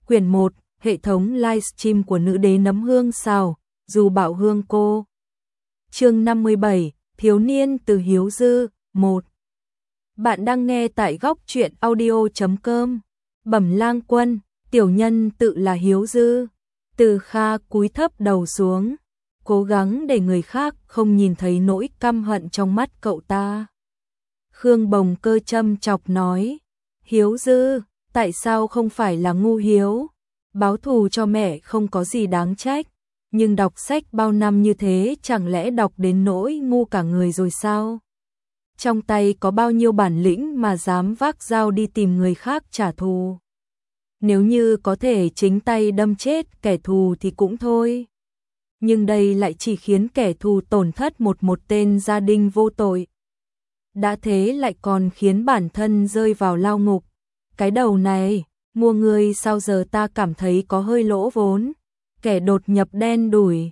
Quyển 1, hệ thống livestream của nữ đế nấm hương xào, dù bạo hương cô. Chương 57, thiếu niên từ Hiếu Dư, 1. Bạn đang nghe tại góc truyện audio.com. Bẩm lang quân, tiểu nhân tự là Hiếu Dư. Từ Kha cúi thấp đầu xuống, cố gắng để người khác không nhìn thấy nỗi căm hận trong mắt cậu ta. Khương Bồng Cơ châm chọc nói, Hiếu Dư, tại sao không phải là ngu hiếu? Báo thù cho mẹ không có gì đáng trách, nhưng đọc sách bao năm như thế chẳng lẽ đọc đến nỗi ngu cả người rồi sao? Trong tay có bao nhiêu bản lĩnh mà dám vác dao đi tìm người khác trả thù? Nếu như có thể chính tay đâm chết kẻ thù thì cũng thôi. Nhưng đây lại chỉ khiến kẻ thù tổn thất một tên gia đình vô tội. Đã thế lại còn khiến bản thân rơi vào lao ngục. Cái đầu này, mua người sao giờ ta cảm thấy có hơi lỗ vốn. Kẻ đột nhập đen đủi.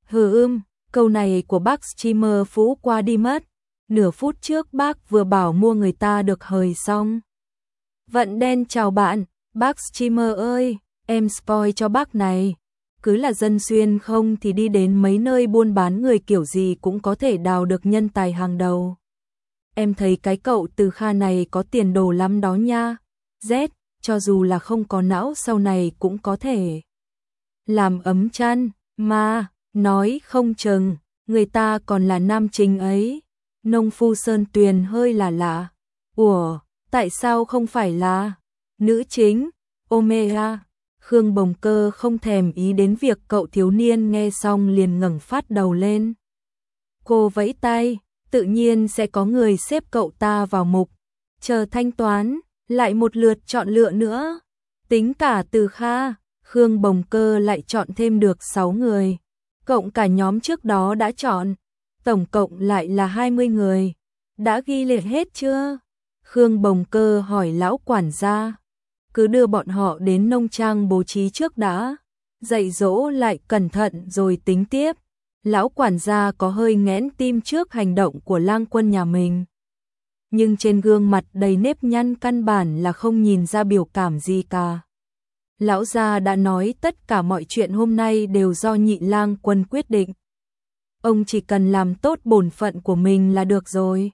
Câu này của bác streamer Phú qua đi mất. Nửa phút trước bác vừa bảo mua người ta được hời xong. Vận đen chào bạn, bác streamer ơi, em spoil cho bác này. Cứ là dân xuyên không thì đi đến mấy nơi buôn bán người kiểu gì cũng có thể đào được nhân tài hàng đầu. Em thấy cái cậu Từ Kha này có tiền đồ lắm đó nha. Z, cho dù là không có não sau này cũng có thể làm ấm chăn, mà, nói không chừng, người ta còn là nam chính ấy. Nông phu Sơn Tuyền hơi là lạ. Ủa, tại sao không phải là nữ chính? Omega. Khương Bồng Cơ không thèm ý đến việc cậu thiếu niên nghe xong liền ngẩng phát đầu lên. Cô vẫy tay, tự nhiên sẽ có người xếp cậu ta vào mục. Chờ thanh toán, lại một lượt chọn lựa nữa. Tính cả Từ Kha, Khương Bồng Cơ lại chọn thêm được 6 người. Cộng cả nhóm trước đó đã chọn, tổng cộng lại là 20 người. Đã ghi liệt hết chưa? Khương Bồng Cơ hỏi lão quản gia. Cứ đưa bọn họ đến nông trang bố trí trước đã. Dạy dỗ lại cẩn thận rồi tính tiếp. Lão quản gia có hơi nghẽn tim trước hành động của lang quân nhà mình. Nhưng trên gương mặt đầy nếp nhăn căn bản là không nhìn ra biểu cảm gì cả. Lão gia đã nói tất cả mọi chuyện hôm nay đều do Nhị lang quân quyết định. Ông chỉ cần làm tốt bổn phận của mình là được rồi.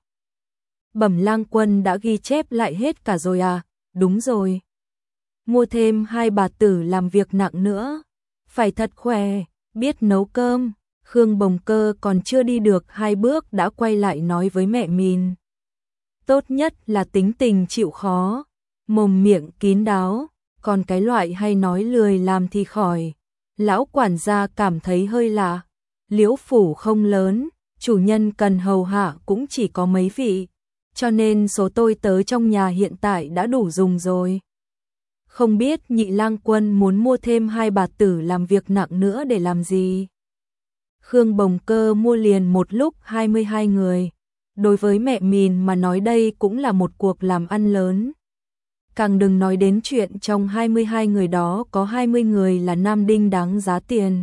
Bẩm lang quân đã ghi chép lại hết cả rồi à? Đúng rồi. Mua thêm 2 bà tử làm việc nặng nữa. Phải thật khỏe, biết nấu cơm. Khương Bồng Cơ còn chưa đi được 2 bước đã quay lại nói với mẹ mình. Tốt nhất là tính tình chịu khó, mồm miệng kín đáo, còn cái loại hay nói lười làm thì khỏi. Lão quản gia cảm thấy hơi lạ. Liễu phủ không lớn, chủ nhân cần hầu hạ cũng chỉ có mấy vị, cho nên số tôi tớ trong nhà hiện tại đã đủ dùng rồi. Không biết Nhị lang quân muốn mua thêm 2 bà tử làm việc nặng nữa để làm gì? Khương Bồng Cơ mua liền một lúc 22 người. Đối với mẹ mình mà nói đây cũng là một cuộc làm ăn lớn. Càng đừng nói đến chuyện trong 22 người đó có 20 người là nam đinh đáng giá tiền.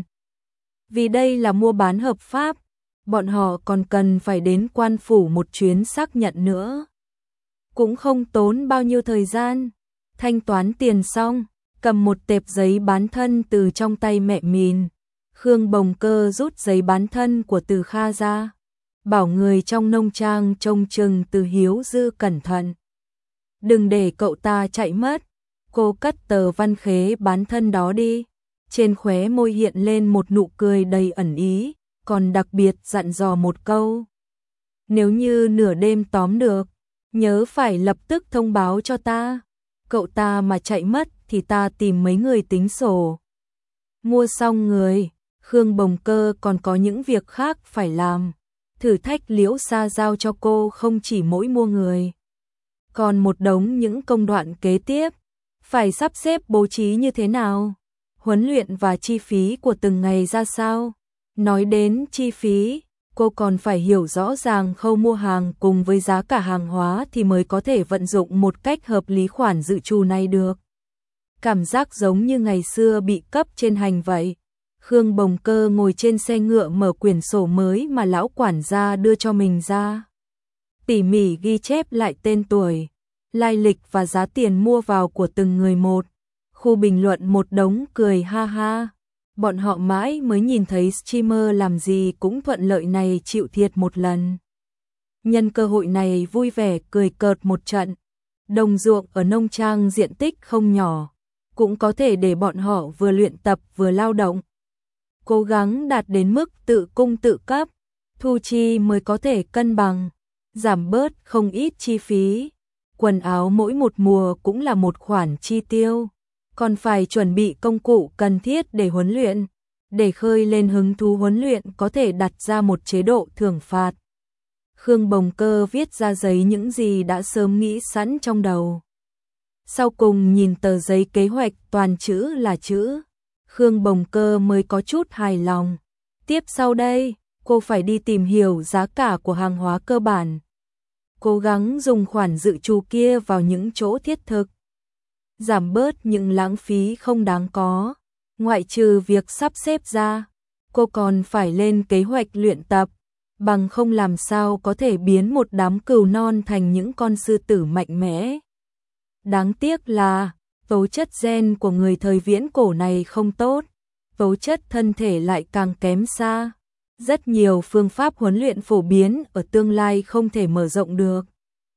Vì đây là mua bán hợp pháp, bọn họ còn cần phải đến quan phủ một chuyến xác nhận nữa. Cũng không tốn bao nhiêu thời gian. Thanh toán tiền xong, cầm một tệp giấy bán thân từ trong tay mẹ mình. Khương Bồng Cơ rút giấy bán thân của Từ Kha ra. Bảo người trong nông trang trông chừng Từ Hiếu Dư cẩn thận. Đừng để cậu ta chạy mất. Cô cất tờ văn khế bán thân đó đi. Trên khóe môi hiện lên một nụ cười đầy ẩn ý, còn đặc biệt dặn dò một câu. Nếu như nửa đêm tóm được, nhớ phải lập tức thông báo cho ta. Cậu ta mà chạy mất thì ta tìm mấy người tính sổ. Mua xong người, Khương Bồng Cơ còn có những việc khác phải làm. Thử thách Liễu Sa giao cho cô không chỉ mỗi mua người, còn một đống những công đoạn kế tiếp. Phải sắp xếp bố trí như thế nào? Huấn luyện và chi phí của từng ngày ra sao? Nói đến chi phí, cô còn phải hiểu rõ ràng khâu mua hàng cùng với giá cả hàng hóa thì mới có thể vận dụng một cách hợp lý khoản dự trù này được. Cảm giác giống như ngày xưa bị cấp trên hành vậy. Khương Bồng Cơ ngồi trên xe ngựa mở quyển sổ mới mà lão quản gia đưa cho mình ra. Tỉ mỉ ghi chép lại tên tuổi, lai lịch và giá tiền mua vào của từng người một. Khu bình luận một đống cười ha ha. Bọn họ mãi mới nhìn thấy streamer làm gì cũng thuận lợi này chịu thiệt một lần. Nhân cơ hội này vui vẻ cười cợt một trận. Đồng ruộng ở nông trang diện tích không nhỏ, cũng có thể để bọn họ vừa luyện tập vừa lao động. Cố gắng đạt đến mức tự cung tự cấp, thu chi mới có thể cân bằng, giảm bớt không ít chi phí. Quần áo mỗi một mùa cũng là một khoản chi tiêu, còn phải chuẩn bị công cụ cần thiết để huấn luyện. Để khơi lên hứng thú huấn luyện có thể đặt ra một chế độ thưởng phạt. Khương Bồng Cơ viết ra giấy những gì đã sớm nghĩ sẵn trong đầu. Sau cùng nhìn tờ giấy kế hoạch toàn chữ là chữ, Khương Bồng Cơ mới có chút hài lòng. Tiếp sau đây, cô phải đi tìm hiểu giá cả của hàng hóa cơ bản. Cố gắng dùng khoản dự trù kia vào những chỗ thiết thực. Giảm bớt những lãng phí không đáng có. Ngoại trừ việc sắp xếp ra, cô còn phải lên kế hoạch luyện tập. Bằng không làm sao có thể biến một đám cừu non thành những con sư tử mạnh mẽ. Đáng tiếc là, tố chất gen của người thời viễn cổ này không tốt, tố chất thân thể lại càng kém xa. Rất nhiều phương pháp huấn luyện phổ biến ở tương lai không thể mở rộng được.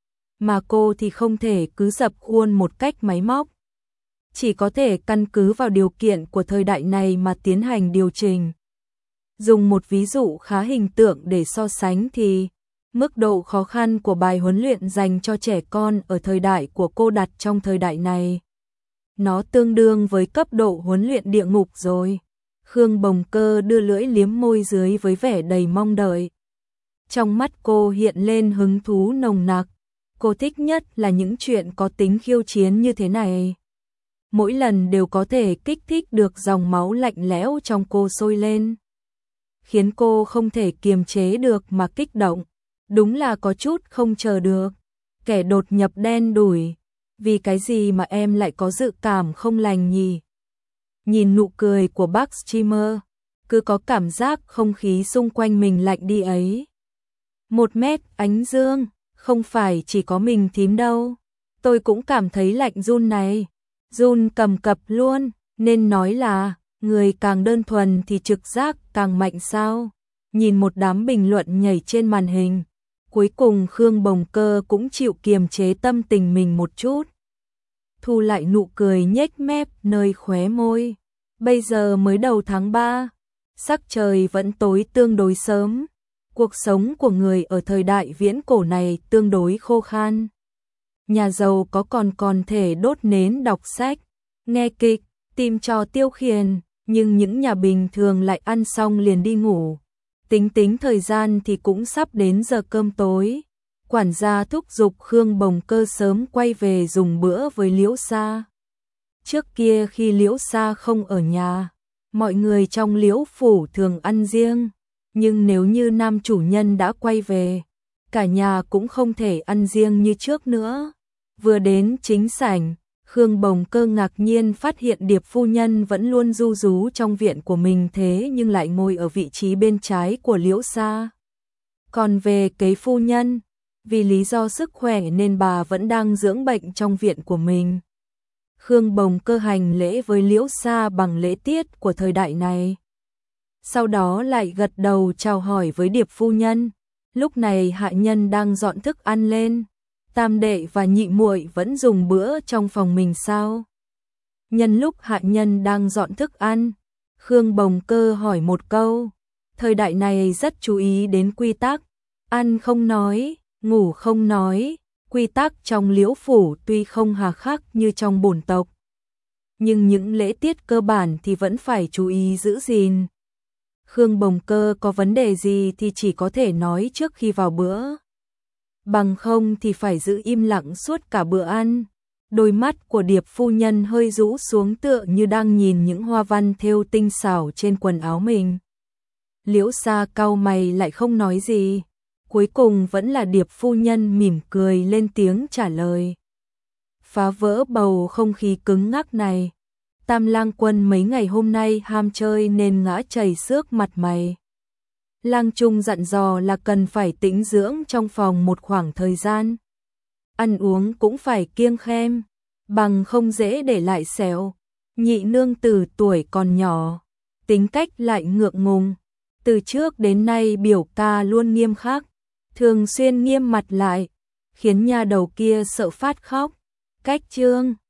Mà cô thì không thể cứ dập khuôn một cách máy móc. Chỉ có thể căn cứ vào điều kiện của thời đại này mà tiến hành điều chỉnh. Dùng một ví dụ khá hình tượng để so sánh thì, mức độ khó khăn của bài huấn luyện dành cho trẻ con ở thời đại của cô đặt trong thời đại này. Nó tương đương với cấp độ huấn luyện địa ngục rồi. Khương Bồng Cơ đưa lưỡi liếm môi dưới với vẻ đầy mong đợi. Trong mắt cô hiện lên hứng thú nồng nặc. Cô thích nhất là những chuyện có tính khiêu chiến như thế này. Mỗi lần đều có thể kích thích được dòng máu lạnh lẽo trong cô sôi lên, khiến cô không thể kiềm chế được mà kích động. Đúng là có chút không chờ được. Kẻ đột nhập đen đủi. Vì cái gì mà em lại có dự cảm không lành nhỉ? Nhìn nụ cười của bác streamer, cứ có cảm giác không khí xung quanh mình lạnh đi ấy. 1 mét ánh dương, không phải chỉ có mình thím đâu. Tôi cũng cảm thấy lạnh run này. Run cầm cập luôn, nên nói là, người càng đơn thuần thì trực giác càng mạnh sao? Nhìn một đám bình luận nhảy trên màn hình. Cuối cùng Khương Bồng Cơ cũng chịu kiềm chế tâm tình mình một chút. Thu lại nụ cười nhếch mép nơi khóe môi. Bây giờ mới đầu tháng 3, sắc trời vẫn tối tương đối sớm. Cuộc sống của người ở thời đại viễn cổ này tương đối khô khan. Nhà giàu có còn thể đốt nến đọc sách, nghe kịch, tìm trò tiêu khiển, nhưng những nhà bình thường lại ăn xong liền đi ngủ. Tính thời gian thì cũng sắp đến giờ cơm tối. Quản gia thúc giục Khương Bồng Cơ sớm quay về dùng bữa với Liễu Sa. Trước kia khi Liễu Sa không ở nhà, mọi người trong Liễu phủ thường ăn riêng, nhưng nếu như nam chủ nhân đã quay về, cả nhà cũng không thể ăn riêng như trước nữa. Vừa đến chính sảnh, Khương Bồng Cơ ngạc nhiên phát hiện Điệp phu nhân vẫn luôn ru rú trong viện của mình thế nhưng lại ngồi ở vị trí bên trái của Liễu Sa. Còn về kế phu nhân, vì lý do sức khỏe nên bà vẫn đang dưỡng bệnh trong viện của mình. Khương Bồng Cơ hành lễ với Liễu Sa bằng lễ tiết của thời đại này. Sau đó lại gật đầu chào hỏi với Điệp phu nhân. Lúc này hạ nhân đang dọn thức ăn lên. Tam đệ và nhị muội vẫn dùng bữa trong phòng mình sao? Nhân lúc hạ nhân đang dọn thức ăn, Khương Bồng Cơ hỏi một câu. Thời đại này rất chú ý đến quy tắc, ăn không nói, ngủ không nói. Quy tắc trong Liễu phủ tuy không hà khắc như trong bổn tộc, nhưng những lễ tiết cơ bản thì vẫn phải chú ý giữ gìn. Khương Bồng Cơ có vấn đề gì thì chỉ có thể nói trước khi vào bữa. Bằng không thì phải giữ im lặng suốt cả bữa ăn. Đôi mắt của Điệp phu nhân hơi rũ xuống tựa như đang nhìn những hoa văn thêu tinh xảo trên quần áo mình. Liễu Sa cau mày lại không nói gì. Cuối cùng vẫn là Điệp phu nhân mỉm cười lên tiếng trả lời. Phá vỡ bầu không khí cứng ngắc này. Tam lang quân mấy ngày hôm nay ham chơi nên ngã chảy xước mặt mày. Lang Trung dặn dò là cần phải tĩnh dưỡng trong phòng một khoảng thời gian. Ăn uống cũng phải kiêng khem, bằng không dễ để lại sẹo. Nhị nương tử tuổi còn nhỏ, tính cách lại ngượng ngùng. Từ trước đến nay biểu ca luôn nghiêm khắc, thường xuyên nghiêm mặt lại, khiến nha đầu kia sợ phát khóc. Cách Trương